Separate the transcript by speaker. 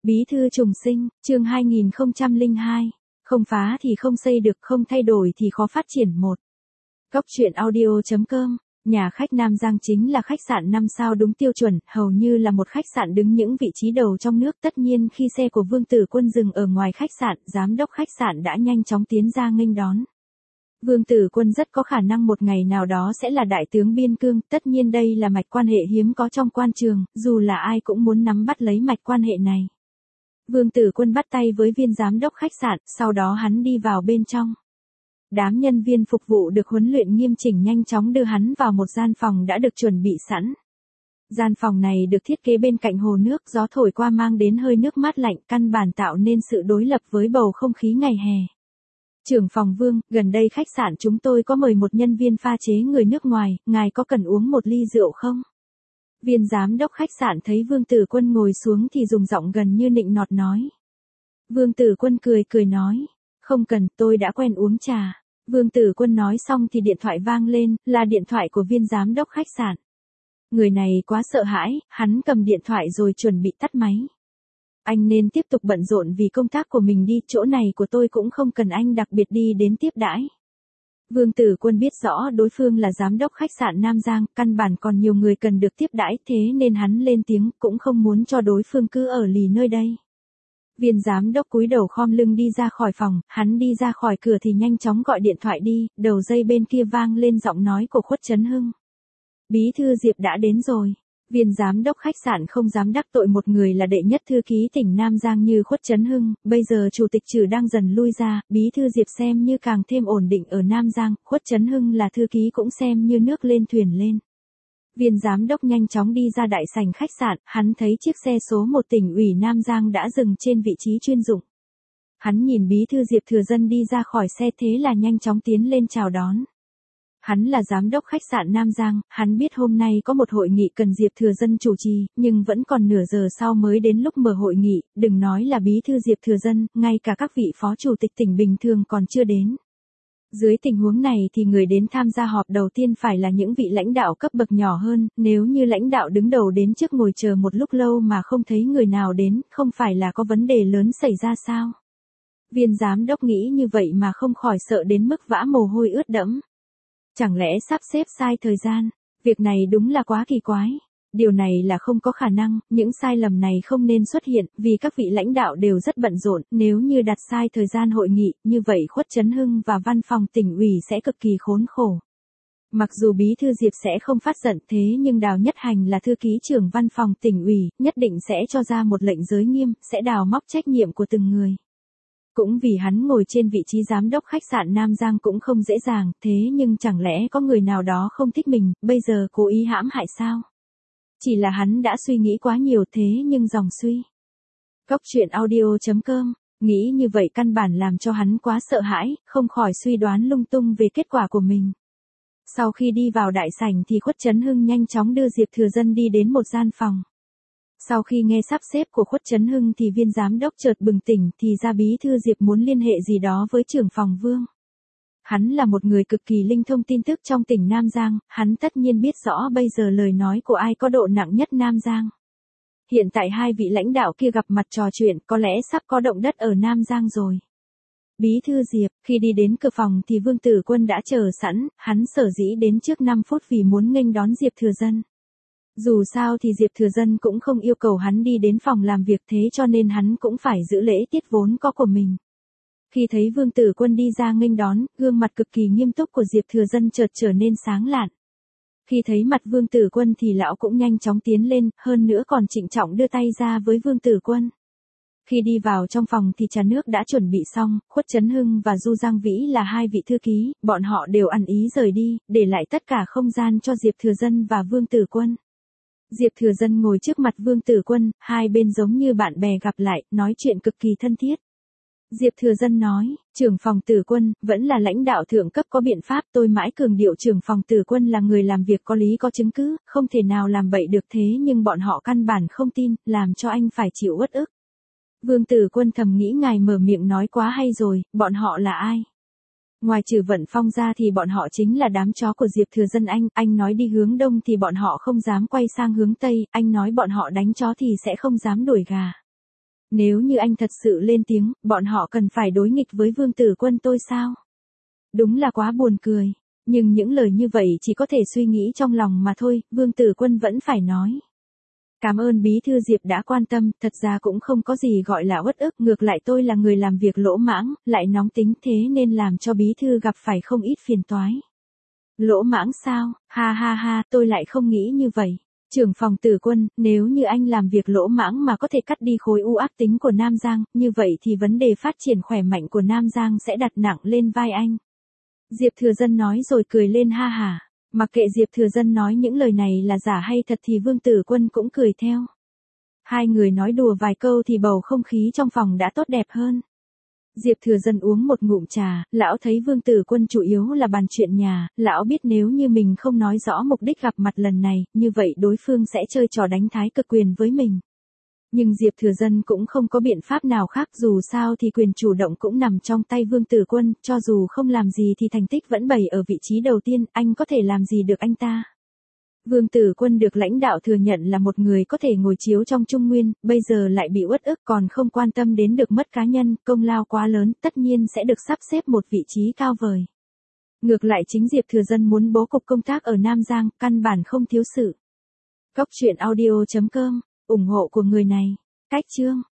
Speaker 1: Bí thư trùng sinh, chương 2002. Không phá thì không xây được, không thay đổi thì khó phát triển. Một. Cóc truyện audio.com. Nhà khách Nam Giang chính là khách sạn 5 sao đúng tiêu chuẩn, hầu như là một khách sạn đứng những vị trí đầu trong nước. Tất nhiên khi xe của Vương Tử Quân dừng ở ngoài khách sạn, giám đốc khách sạn đã nhanh chóng tiến ra nghênh đón. Vương Tử Quân rất có khả năng một ngày nào đó sẽ là đại tướng biên cương, tất nhiên đây là mạch quan hệ hiếm có trong quan trường, dù là ai cũng muốn nắm bắt lấy mạch quan hệ này. Vương Tử Quân bắt tay với viên giám đốc khách sạn, sau đó hắn đi vào bên trong. Đám nhân viên phục vụ được huấn luyện nghiêm chỉnh nhanh chóng đưa hắn vào một gian phòng đã được chuẩn bị sẵn. Gian phòng này được thiết kế bên cạnh hồ nước, gió thổi qua mang đến hơi nước mát lạnh, căn bản tạo nên sự đối lập với bầu không khí ngày hè. Trưởng phòng Vương, gần đây khách sạn chúng tôi có mời một nhân viên pha chế người nước ngoài, ngài có cần uống một ly rượu không? Viên giám đốc khách sạn thấy Vương Tử Quân ngồi xuống thì dùng giọng gần như nịnh nọt nói. Vương Tử Quân cười nói, không cần, tôi đã quen uống trà. Vương Tử Quân nói xong thì điện thoại vang lên, là điện thoại của viên giám đốc khách sạn. Người này quá sợ hãi, hắn cầm điện thoại rồi chuẩn bị tắt máy. Anh nên tiếp tục bận rộn vì công tác của mình đi, chỗ này của tôi cũng không cần anh đặc biệt đi đến tiếp đãi. Vương Tử Quân biết rõ đối phương là giám đốc khách sạn Nam Giang, căn bản còn nhiều người cần được tiếp đãi, thế nên hắn lên tiếng, cũng không muốn cho đối phương cứ ở lì nơi đây. Viên giám đốc cúi đầu khom lưng đi ra khỏi phòng, hắn đi ra khỏi cửa thì nhanh chóng gọi điện thoại đi, đầu dây bên kia vang lên giọng nói của Khuất Trấn Hưng. Bí thư Diệp đã đến rồi. Viên giám đốc khách sạn không dám đắc tội một người là đệ nhất thư ký tỉnh Nam Giang như Khuất Trấn Hưng, bây giờ chủ tịch Trừ đang dần lui ra, bí thư Diệp xem như càng thêm ổn định ở Nam Giang, Khuất Trấn Hưng là thư ký cũng xem như nước lên thuyền lên. Viên giám đốc nhanh chóng đi ra đại sảnh khách sạn, hắn thấy chiếc xe số 1 tỉnh ủy Nam Giang đã dừng trên vị trí chuyên dụng. Hắn nhìn bí thư Diệp Thừa Dân đi ra khỏi xe thế là nhanh chóng tiến lên chào đón. Hắn là giám đốc khách sạn Nam Giang, hắn biết hôm nay có một hội nghị cần Diệp Thừa Dân chủ trì, nhưng vẫn còn nửa giờ sau mới đến lúc mở hội nghị, đừng nói là bí thư Diệp Thừa Dân, ngay cả các vị phó chủ tịch tỉnh bình thường còn chưa đến. Dưới tình huống này thì người đến tham gia họp đầu tiên phải là những vị lãnh đạo cấp bậc nhỏ hơn, nếu như lãnh đạo đứng đầu đến trước ngồi chờ một lúc lâu mà không thấy người nào đến, không phải là có vấn đề lớn xảy ra sao? Viên giám đốc nghĩ như vậy mà không khỏi sợ đến mức vã mồ hôi ướt đẫm. Chẳng lẽ sắp xếp sai thời gian? Việc này đúng là quá kỳ quái. Điều này là không có khả năng, những sai lầm này không nên xuất hiện, vì các vị lãnh đạo đều rất bận rộn, nếu như đặt sai thời gian hội nghị, như vậy Khuất Trấn Hưng và văn phòng tỉnh ủy sẽ cực kỳ khốn khổ. Mặc dù bí thư Diệp sẽ không phát giận thế nhưng Đào Nhất Hành là thư ký trưởng văn phòng tỉnh ủy, nhất định sẽ cho ra một lệnh giới nghiêm, sẽ đào móc trách nhiệm của từng người. Cũng vì hắn ngồi trên vị trí giám đốc khách sạn Nam Giang cũng không dễ dàng, thế nhưng chẳng lẽ có người nào đó không thích mình, bây giờ cố ý hãm hại sao? Chỉ là hắn đã suy nghĩ quá nhiều thế nhưng dòng suy. Cóc truyện audio.com, nghĩ như vậy căn bản làm cho hắn quá sợ hãi, không khỏi suy đoán lung tung về kết quả của mình. Sau khi đi vào đại sảnh thì Khuất Trấn Hưng nhanh chóng đưa Diệp Thừa Dân đi đến một gian phòng. Sau khi nghe sắp xếp của Khuất Trấn Hưng thì viên giám đốc chợt bừng tỉnh thì ra bí thư Diệp muốn liên hệ gì đó với trưởng phòng Vương. Hắn là một người cực kỳ linh thông tin tức trong tỉnh Nam Giang, hắn tất nhiên biết rõ bây giờ lời nói của ai có độ nặng nhất Nam Giang. Hiện tại hai vị lãnh đạo kia gặp mặt trò chuyện có lẽ sắp có động đất ở Nam Giang rồi. Bí thư Diệp, khi đi đến cửa phòng thì Vương Tử Quân đã chờ sẵn, hắn sở dĩ đến trước 5 phút vì muốn nghênh đón Diệp Thừa Dân. Dù sao thì Diệp Thừa Dân cũng không yêu cầu hắn đi đến phòng làm việc thế cho nên hắn cũng phải giữ lễ tiết vốn có của mình. Khi thấy Vương Tử Quân đi ra nghênh đón, gương mặt cực kỳ nghiêm túc của Diệp Thừa Dân chợt trở nên sáng lạn. Khi thấy mặt Vương Tử Quân thì lão cũng nhanh chóng tiến lên, hơn nữa còn trịnh trọng đưa tay ra với Vương Tử Quân. Khi đi vào trong phòng thì trà nước đã chuẩn bị xong, Khuất Trấn Hưng và Du Giang Vĩ là hai vị thư ký, bọn họ đều ăn ý rời đi, để lại tất cả không gian cho Diệp Thừa Dân và Vương Tử Quân. Diệp Thừa Dân ngồi trước mặt Vương Tử Quân, hai bên giống như bạn bè gặp lại, nói chuyện cực kỳ thân thiết. Diệp Thừa Dân nói, trưởng phòng Tử Quân, vẫn là lãnh đạo thượng cấp có biện pháp, tôi mãi cường điệu trưởng phòng Tử Quân là người làm việc có lý có chứng cứ, không thể nào làm bậy được thế nhưng bọn họ căn bản không tin, làm cho anh phải chịu uất ức. Vương Tử Quân thầm nghĩ ngài mở miệng nói quá hay rồi, bọn họ là ai? Ngoài trừ Vận Phong ra thì bọn họ chính là đám chó của Diệp Thừa Dân anh nói đi hướng đông thì bọn họ không dám quay sang hướng tây, anh nói bọn họ đánh chó thì sẽ không dám đuổi gà. Nếu như anh thật sự lên tiếng, bọn họ cần phải đối nghịch với Vương Tử Quân tôi sao? Đúng là quá buồn cười. Nhưng những lời như vậy chỉ có thể suy nghĩ trong lòng mà thôi, Vương Tử Quân vẫn phải nói. Cảm ơn Bí thư Diệp đã quan tâm, thật ra cũng không có gì gọi là uất ức, ngược lại tôi là người làm việc lỗ mãng, lại nóng tính thế nên làm cho Bí thư gặp phải không ít phiền toái. Lỗ mãng sao? Ha ha ha, tôi lại không nghĩ như vậy. Trưởng phòng Tử Quân, nếu như anh làm việc lỗ mãng mà có thể cắt đi khối u ác tính của Nam Giang, như vậy thì vấn đề phát triển khỏe mạnh của Nam Giang sẽ đặt nặng lên vai anh. Diệp Thừa Dân nói rồi cười lên ha hả. Mặc kệ Diệp Thừa Dân nói những lời này là giả hay thật thì Vương Tử Quân cũng cười theo. Hai người nói đùa vài câu thì bầu không khí trong phòng đã tốt đẹp hơn. Diệp Thừa Dân uống một ngụm trà, lão thấy Vương Tử Quân chủ yếu là bàn chuyện nhà, lão biết nếu như mình không nói rõ mục đích gặp mặt lần này, như vậy đối phương sẽ chơi trò đánh thái cực quyền với mình. Nhưng Diệp Thừa Dân cũng không có biện pháp nào khác, dù sao thì quyền chủ động cũng nằm trong tay Vương Tử Quân, cho dù không làm gì thì thành tích vẫn bày ở vị trí đầu tiên, anh có thể làm gì được anh ta. Vương Tử Quân được lãnh đạo thừa nhận là một người có thể ngồi chiếu trong Trung Nguyên, bây giờ lại bị uất ức còn không quan tâm đến được mất cá nhân, công lao quá lớn, tất nhiên sẽ được sắp xếp một vị trí cao vời. Ngược lại chính Diệp Thừa Dân muốn bố cục công tác ở Nam Giang, căn bản không thiếu sự. Cốc truyện audio.com, ủng hộ của người này. Cách chương.